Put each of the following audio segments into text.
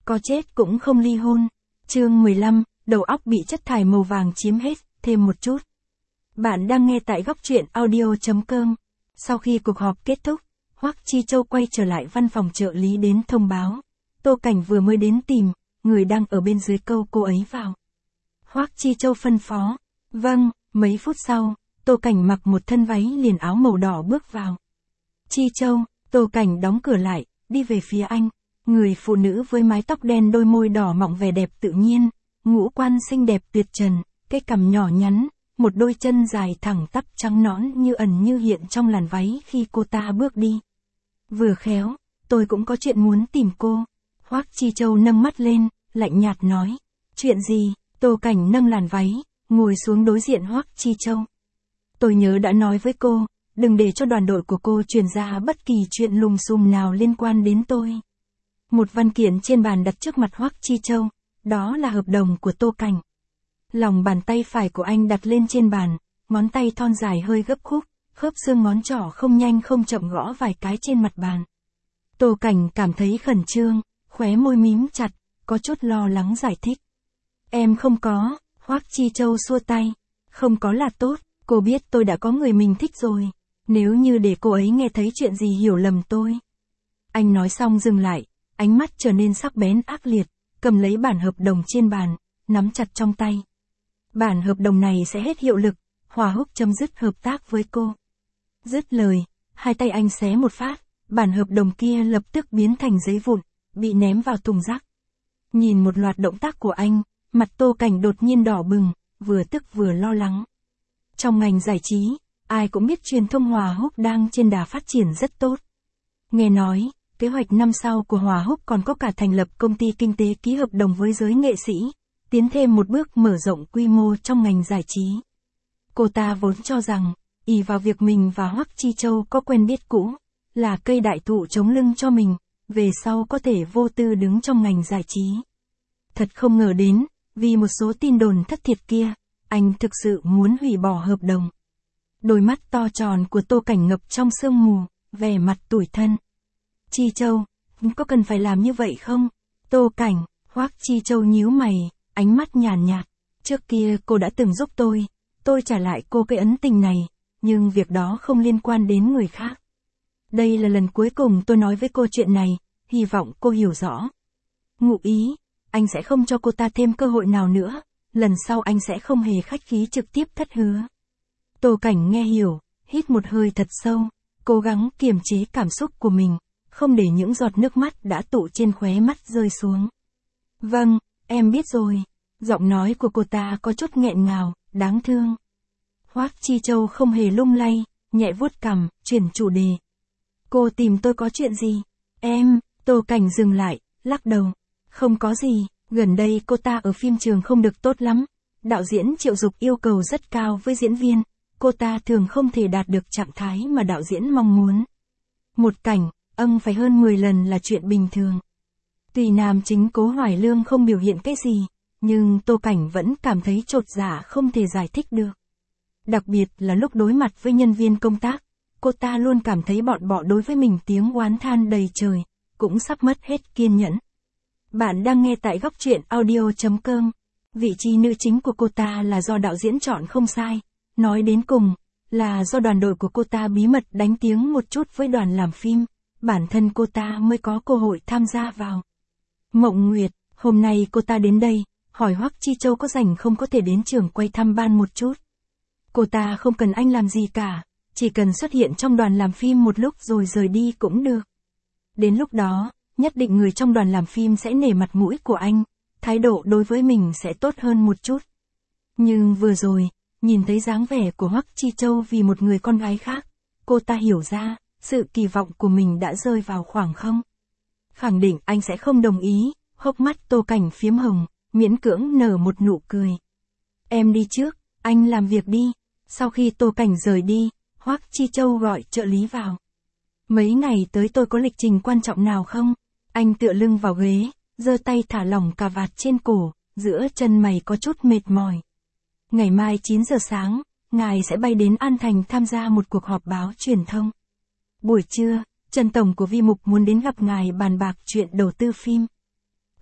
có chết cũng không ly hôn. Chương 15, đầu óc bị chất thải màu vàng chiếm hết, thêm một chút. Bạn đang nghe tại góc truyện audio.com. Sau khi cuộc họp kết thúc, Hoắc Chi Châu quay trở lại văn phòng trợ lý đến thông báo. Tô Cảnh vừa mới đến tìm, người đang ở bên dưới câu cô ấy vào. Hoắc Chi Châu phân phó. Vâng, mấy phút sau, Tô Cảnh mặc một thân váy liền áo màu đỏ bước vào. Chi Châu, Tô Cảnh đóng cửa lại, đi về phía anh. Người phụ nữ với mái tóc đen đôi môi đỏ mọng vẻ đẹp tự nhiên, ngũ quan xinh đẹp tuyệt trần, cái cằm nhỏ nhắn, một đôi chân dài thẳng tắp trắng nõn như ẩn như hiện trong làn váy khi cô ta bước đi. Vừa khéo, tôi cũng có chuyện muốn tìm cô. Hoắc Chi Châu nâng mắt lên, lạnh nhạt nói. Chuyện gì? Tô Cảnh nâng làn váy, ngồi xuống đối diện Hoắc Chi Châu. Tôi nhớ đã nói với cô, đừng để cho đoàn đội của cô truyền ra bất kỳ chuyện lùm xùm nào liên quan đến tôi. Một văn kiện trên bàn đặt trước mặt Hoắc Chi Châu, đó là hợp đồng của Tô Cảnh. Lòng bàn tay phải của anh đặt lên trên bàn, ngón tay thon dài hơi gấp khúc, khớp xương ngón trỏ không nhanh không chậm gõ vài cái trên mặt bàn. Tô Cảnh cảm thấy khẩn trương, khóe môi mím chặt, có chút lo lắng giải thích. Em không có, Hoắc Chi Châu xua tay. Không có là tốt, cô biết tôi đã có người mình thích rồi. Nếu như để cô ấy nghe thấy chuyện gì hiểu lầm tôi. Anh nói xong dừng lại, ánh mắt trở nên sắc bén ác liệt, cầm lấy bản hợp đồng trên bàn, nắm chặt trong tay. Bản hợp đồng này sẽ hết hiệu lực, Hòa Húc chấm dứt hợp tác với cô. Dứt lời, hai tay anh xé một phát, bản hợp đồng kia lập tức biến thành giấy vụn, bị ném vào thùng rác. Nhìn một loạt động tác của anh, mặt Tô Cảnh đột nhiên đỏ bừng, vừa tức vừa lo lắng. Trong ngành giải trí, ai cũng biết truyền thông Hòa Húc đang trên đà phát triển rất tốt. Nghe nói, kế hoạch năm sau của Hòa Húc còn có cả thành lập công ty kinh tế ký hợp đồng với giới nghệ sĩ, tiến thêm một bước mở rộng quy mô trong ngành giải trí. Cô ta vốn cho rằng, ỷ vào việc mình và Hoắc Chi Châu có quen biết cũ, là cây đại thụ chống lưng cho mình, về sau có thể vô tư đứng trong ngành giải trí. Thật không ngờ đến, vì một số tin đồn thất thiệt kia, anh thực sự muốn hủy bỏ hợp đồng. Đôi mắt to tròn của Tô Cảnh ngập trong sương mù, vẻ mặt tủi thân. Chi Châu, có cần phải làm như vậy không? Tô Cảnh, Hoắc Chi Châu nhíu mày, ánh mắt nhàn nhạt. Trước kia cô đã từng giúp tôi trả lại cô cái ân tình này, nhưng việc đó không liên quan đến người khác. Đây là lần cuối cùng tôi nói với cô chuyện này, hy vọng cô hiểu rõ. Ngụ ý, anh sẽ không cho cô ta thêm cơ hội nào nữa, lần sau anh sẽ không hề khách khí trực tiếp thất hứa. Tô Cảnh nghe hiểu, hít một hơi thật sâu, cố gắng kiềm chế cảm xúc của mình, không để những giọt nước mắt đã tụ trên khóe mắt rơi xuống. Vâng, em biết rồi. Giọng nói của cô ta có chút nghẹn ngào, đáng thương. Hoắc Chi Châu không hề lung lay, nhẹ vuốt cằm, chuyển chủ đề. Cô tìm tôi có chuyện gì? Tô Cảnh dừng lại, lắc đầu. Không có gì, gần đây cô ta ở phim trường không được tốt lắm. Đạo diễn Triệu Dục yêu cầu rất cao với diễn viên, cô ta thường không thể đạt được trạng thái mà đạo diễn mong muốn. Một cảnh, phải hơn 10 lần là chuyện bình thường. Tuy nam chính Cố Hoài Lương không biểu hiện cái gì, nhưng Tô Cảnh vẫn cảm thấy chột dạ không thể giải thích được. Đặc biệt là lúc đối mặt với nhân viên công tác, cô ta luôn cảm thấy bọn bọ đối với mình tiếng oán than đầy trời, cũng sắp mất hết kiên nhẫn. Bạn đang nghe tại góc truyện audio.com. Vị trí nữ chính của cô ta là do đạo diễn chọn không sai, nói đến cùng, là do đoàn đội của cô ta bí mật đánh tiếng một chút với đoàn làm phim, bản thân cô ta mới có cơ hội tham gia vào. Mộng Nguyệt, hôm nay cô ta đến đây, hỏi Hoắc Chi Châu có rảnh không có thể đến trường quay thăm ban một chút. Cô ta không cần anh làm gì cả, chỉ cần xuất hiện trong đoàn làm phim một lúc rồi rời đi cũng được. Đến lúc đó, nhất định người trong đoàn làm phim sẽ nể mặt mũi của anh, thái độ đối với mình sẽ tốt hơn một chút. Nhưng vừa rồi, nhìn thấy dáng vẻ của Hoắc Chi Châu vì một người con gái khác, cô ta hiểu ra, sự kỳ vọng của mình đã rơi vào khoảng không. Khẳng định anh sẽ không đồng ý, hốc mắt Tô Cảnh phiếm hồng, miễn cưỡng nở một nụ cười. Em đi trước, anh làm việc đi. Sau khi Tô Cảnh rời đi, Hoắc Chi Châu gọi trợ lý vào. Mấy ngày tới tôi có lịch trình quan trọng nào không? Anh tựa lưng vào ghế, giơ tay thả lỏng cà vạt trên cổ, giữa chân mày có chút mệt mỏi. Ngày mai 9 giờ sáng, ngài sẽ bay đến An Thành tham gia một cuộc họp báo truyền thông. Buổi trưa, Trần Tổng của Vi Mục muốn đến gặp ngài bàn bạc chuyện đầu tư phim.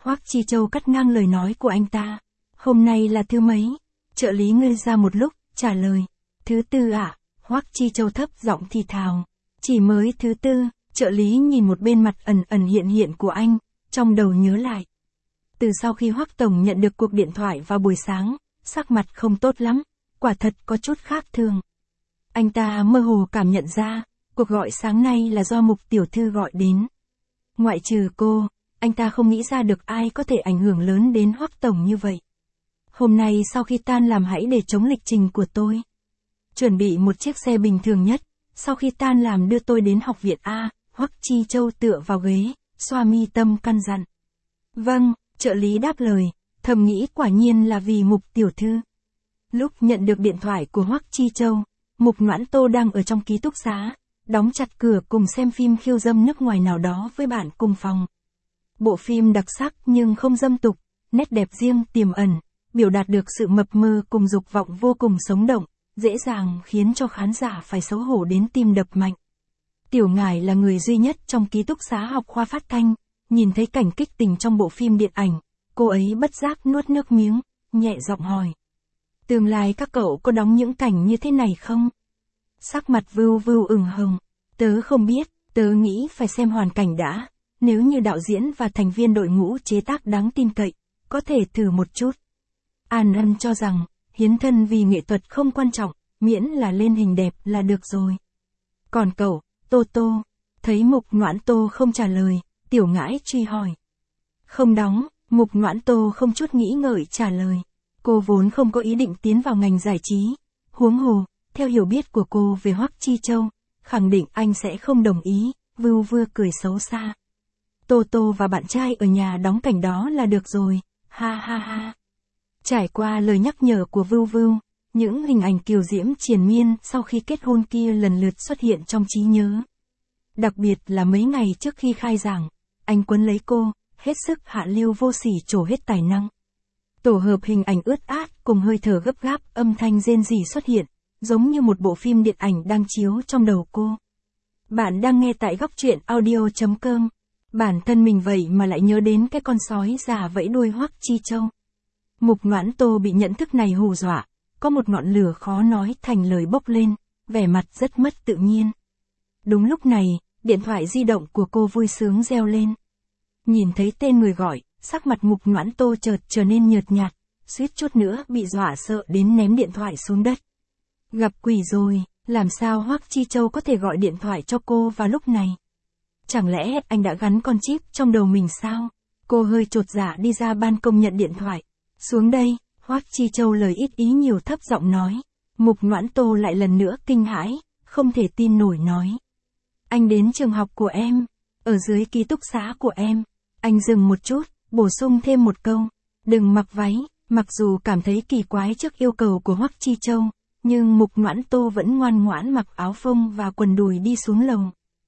Hoắc Chi Châu cắt ngang lời nói của anh ta. Hôm nay là thứ mấy? Trợ lý ngây ra một lúc, trả lời. Thứ tư ạ. Hoắc Chi Châu thấp giọng thì thào. Chỉ mới thứ tư. Trợ lý nhìn một bên mặt ẩn ẩn hiện hiện của anh, trong đầu nhớ lại. Từ sau khi Hoắc Tổng nhận được cuộc điện thoại vào buổi sáng, sắc mặt không tốt lắm, quả thật có chút khác thường. Anh ta mơ hồ cảm nhận ra, cuộc gọi sáng nay là do Mục tiểu thư gọi đến. Ngoại trừ cô, anh ta không nghĩ ra được ai có thể ảnh hưởng lớn đến Hoắc Tổng như vậy. Hôm nay sau khi tan làm hãy để chống lịch trình của tôi. Chuẩn bị một chiếc xe bình thường nhất, sau khi tan làm đưa tôi đến học viện A. Hoắc Chi Châu tựa vào ghế, xoa mi tâm căn dặn. Vâng, trợ lý đáp lời, thầm nghĩ quả nhiên là vì Mục tiểu thư. Lúc nhận được điện thoại của Hoắc Chi Châu, Mục Noãn Tô đang ở trong ký túc xá, đóng chặt cửa cùng xem phim khiêu dâm nước ngoài nào đó với bạn cùng phòng. Bộ phim đặc sắc nhưng không dâm tục, nét đẹp riêng tiềm ẩn, biểu đạt được sự mập mờ cùng dục vọng vô cùng sống động, dễ dàng khiến cho khán giả phải xấu hổ đến tim đập mạnh. Tiểu Ngải là người duy nhất trong ký túc xá học khoa phát thanh, nhìn thấy cảnh kích tình trong bộ phim điện ảnh, cô ấy bất giác nuốt nước miếng, nhẹ giọng hỏi. Tương lai các cậu có đóng những cảnh như thế này không? Sắc mặt Vưu Vưu ửng hồng, tớ không biết, tớ nghĩ phải xem hoàn cảnh đã, nếu như đạo diễn và thành viên đội ngũ chế tác đáng tin cậy, có thể thử một chút. An Ân cho rằng, hiến thân vì nghệ thuật không quan trọng, miễn là lên hình đẹp là được rồi. Còn cậu, Tô Tô, thấy Mục Noãn Tô không trả lời, Tiểu Ngải truy hỏi. Không đóng, Mục Noãn Tô không chút nghĩ ngợi trả lời. Cô vốn không có ý định tiến vào ngành giải trí, huống hồ, theo hiểu biết của cô về Hoắc Chi Châu, khẳng định anh sẽ không đồng ý, Vưu Vưu cười xấu xa. Tô Tô và bạn trai ở nhà đóng cảnh đó là được rồi, ha ha ha. Trải qua lời nhắc nhở của Vưu Vưu, những hình ảnh kiều diễm triền miên sau khi kết hôn kia lần lượt xuất hiện trong trí nhớ. Đặc biệt là mấy ngày trước khi khai giảng, anh quấn lấy cô, hết sức hạ lưu vô sỉ trổ hết tài năng. Tổ hợp hình ảnh ướt át cùng hơi thở gấp gáp, âm thanh rên rỉ xuất hiện, giống như một bộ phim điện ảnh đang chiếu trong đầu cô. Bạn đang nghe tại góc truyện audio.com. Bản thân mình vậy mà lại nhớ đến cái con sói già vẫy đuôi Hoắc Chi Châu. Mục Noãn Tô bị nhận thức này hù dọa, có một ngọn lửa khó nói thành lời bốc lên, vẻ mặt rất mất tự nhiên. Đúng lúc này, điện thoại di động của cô vui sướng reo lên. Nhìn thấy tên người gọi, sắc mặt Mục Noãn Tô chợt trở nên nhợt nhạt, suýt chút nữa bị dọa sợ đến ném điện thoại xuống đất. Gặp quỷ rồi, làm sao Hoắc Chi Châu có thể gọi điện thoại cho cô vào lúc này? Chẳng lẽ anh đã gắn con chip trong đầu mình sao? Cô hơi chột dạ đi ra ban công nhận điện thoại. Xuống đây, Hoắc Chi Châu lời ít ý nhiều thấp giọng nói. Mục Noãn Tô lại lần nữa kinh hãi, không thể tin nổi nói. Anh đến trường học của em, ở dưới ký túc xá của em. Anh dừng một chút, bổ sung thêm một câu. Đừng mặc váy, mặc dù cảm thấy kỳ quái trước yêu cầu của Hoắc Chi Châu, nhưng Mục Noãn Tô vẫn ngoan ngoãn mặc áo phông và quần đùi đi xuống lầu.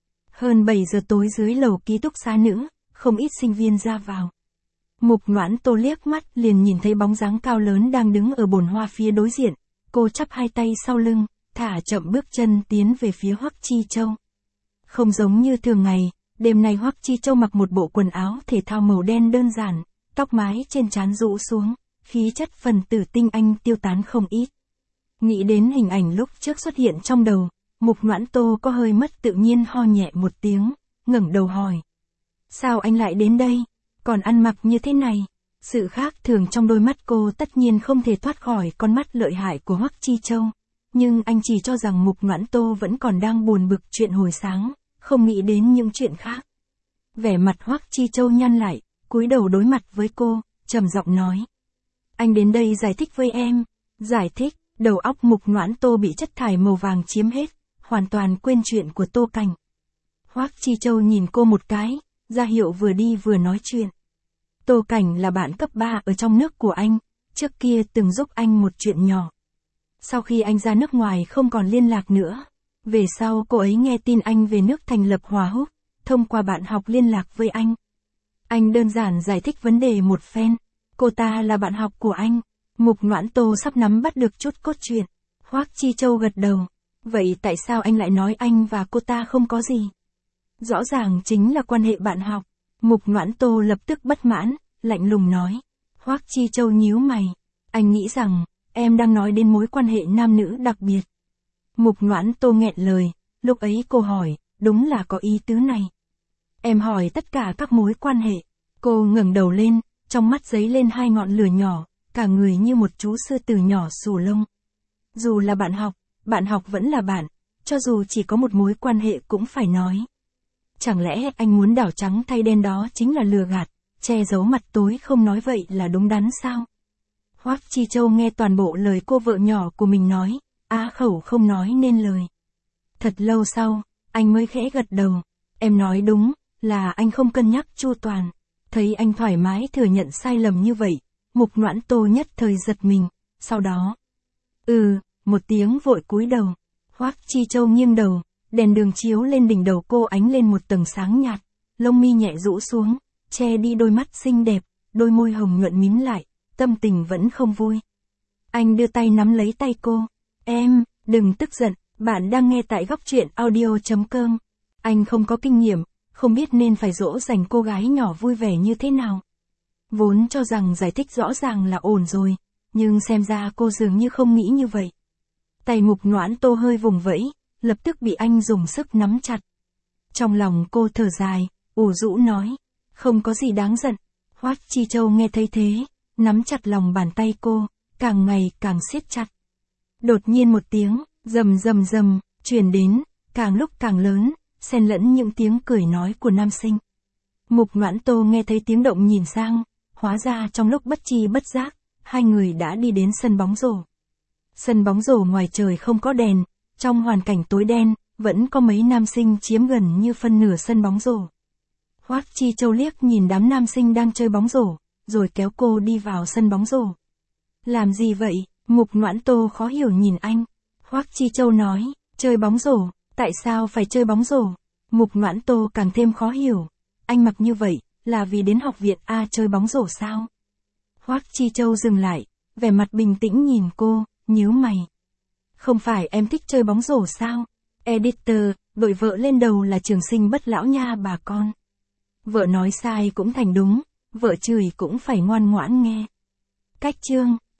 Hơn 7 giờ tối dưới lầu ký túc xá nữ, không ít sinh viên ra vào. Mục Noãn Tô liếc mắt liền nhìn thấy bóng dáng cao lớn đang đứng ở bồn hoa phía đối diện. Cô chắp hai tay sau lưng, thả chậm bước chân tiến về phía Hoắc Chi Châu. Không giống như thường ngày, đêm nay Hoắc Chi Châu mặc một bộ quần áo thể thao màu đen đơn giản, tóc mái trên trán rũ xuống, khí chất phần tử tinh anh tiêu tán không ít. Nghĩ đến hình ảnh lúc trước xuất hiện trong đầu, Mục Noãn Tô có hơi mất tự nhiên ho nhẹ một tiếng, ngẩng đầu hỏi. Sao anh lại đến đây? Còn ăn mặc như thế này? Sự khác thường trong đôi mắt cô tất nhiên không thể thoát khỏi con mắt lợi hại của Hoắc Chi Châu. Nhưng anh chỉ cho rằng Mục Noãn Tô vẫn còn đang buồn bực chuyện hồi sáng, không nghĩ đến những chuyện khác. Vẻ mặt Hoắc Chi Châu nhăn lại, cúi đầu đối mặt với cô, trầm giọng nói. Anh đến đây giải thích với em. Giải thích, đầu óc Mục Noãn Tô bị chất thải màu vàng chiếm hết, hoàn toàn quên chuyện của Tô Cảnh. Hoắc Chi Châu nhìn cô một cái, ra hiệu vừa đi vừa nói chuyện. Tô Cảnh là bạn cấp 3 ở trong nước của anh, trước kia từng giúp anh một chuyện nhỏ. Sau khi anh ra nước ngoài không còn liên lạc nữa, về sau cô ấy nghe tin anh về nước thành lập Hòa Húc, thông qua bạn học liên lạc với anh. Anh đơn giản giải thích vấn đề một phen, cô ta là bạn học của anh. Mục Noãn Tô sắp nắm bắt được chút cốt truyện. Hoắc Chi Châu gật đầu. Vậy tại sao anh lại nói anh và cô ta không có gì? Rõ ràng chính là quan hệ bạn học. Mục Noãn Tô lập tức bất mãn, lạnh lùng nói. Hoắc Chi Châu nhíu mày. Anh nghĩ rằng, em đang nói đến mối quan hệ nam nữ đặc biệt. Mục Noãn Tô nghẹn lời, lúc ấy cô hỏi, đúng là có ý tứ này. Em hỏi tất cả các mối quan hệ. Cô ngẩng đầu lên, trong mắt giấy lên hai ngọn lửa nhỏ, cả người như một chú sư tử nhỏ xù lông. Dù là bạn học vẫn là bạn, cho dù chỉ có một mối quan hệ cũng phải nói. Chẳng lẽ anh muốn đảo trắng thay đen đó chính là lừa gạt, che giấu mặt tối không nói vậy là đúng đắn sao? Hoắc Chi Châu nghe toàn bộ lời cô vợ nhỏ của mình nói, á khẩu không nói nên lời. Thật lâu sau, anh mới khẽ gật đầu. Em nói đúng, là anh không cân nhắc chu toàn. Thấy anh thoải mái thừa nhận sai lầm như vậy, Mục Noãn Tô nhất thời giật mình, sau đó. Một tiếng vội cúi đầu. Hoắc Chi Châu nghiêng đầu, đèn đường chiếu lên đỉnh đầu cô ánh lên một tầng sáng nhạt, lông mi nhẹ rũ xuống, che đi đôi mắt xinh đẹp, đôi môi hồng nhuận mím lại, tâm tình vẫn không vui. Anh đưa tay nắm lấy tay cô. Em, đừng tức giận, bạn đang nghe tại góc truyện audio.com. Anh không có kinh nghiệm, không biết nên phải dỗ dành cô gái nhỏ vui vẻ như thế nào. Vốn cho rằng giải thích rõ ràng là ổn rồi, nhưng xem ra cô dường như không nghĩ như vậy. Tay Mục Noãn Tô hơi vùng vẫy, lập tức bị anh dùng sức nắm chặt. Trong lòng cô thở dài, ủ rũ nói, không có gì đáng giận. Hoắc Chi Châu nghe thấy thế, nắm chặt lòng bàn tay cô, càng ngày càng siết chặt. Đột nhiên một tiếng, rầm rầm rầm, truyền đến, càng lúc càng lớn, xen lẫn những tiếng cười nói của nam sinh. Mục Noãn Tô nghe thấy tiếng động nhìn sang, hóa ra trong lúc bất chi bất giác, hai người đã đi đến sân bóng rổ. Sân bóng rổ ngoài trời không có đèn, trong hoàn cảnh tối đen, vẫn có mấy nam sinh chiếm gần như phân nửa sân bóng rổ. Hoắc Chi Châu liếc nhìn đám nam sinh đang chơi bóng rổ, rồi kéo cô đi vào sân bóng rổ. Làm gì vậy? Mục Noãn Tô khó hiểu nhìn anh. Hoắc Chi Châu nói, chơi bóng rổ, tại sao phải chơi bóng rổ? Mục Noãn Tô càng thêm khó hiểu. Anh mặc như vậy, là vì đến học viện A chơi bóng rổ sao? Hoắc Chi Châu dừng lại, vẻ mặt bình tĩnh nhìn cô, nhíu mày. Không phải em thích chơi bóng rổ sao? Editor, đội vợ lên đầu là trường sinh bất lão nha bà con. Vợ nói sai cũng thành đúng, vợ chửi cũng phải ngoan ngoãn nghe. Cách chương